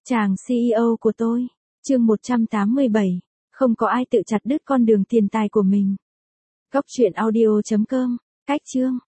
Chàng CEO của tôi. Chương 187. Không có ai tự chặt đứt con đường tiền tài của mình. Cốc truyện audio.com. Cách chương.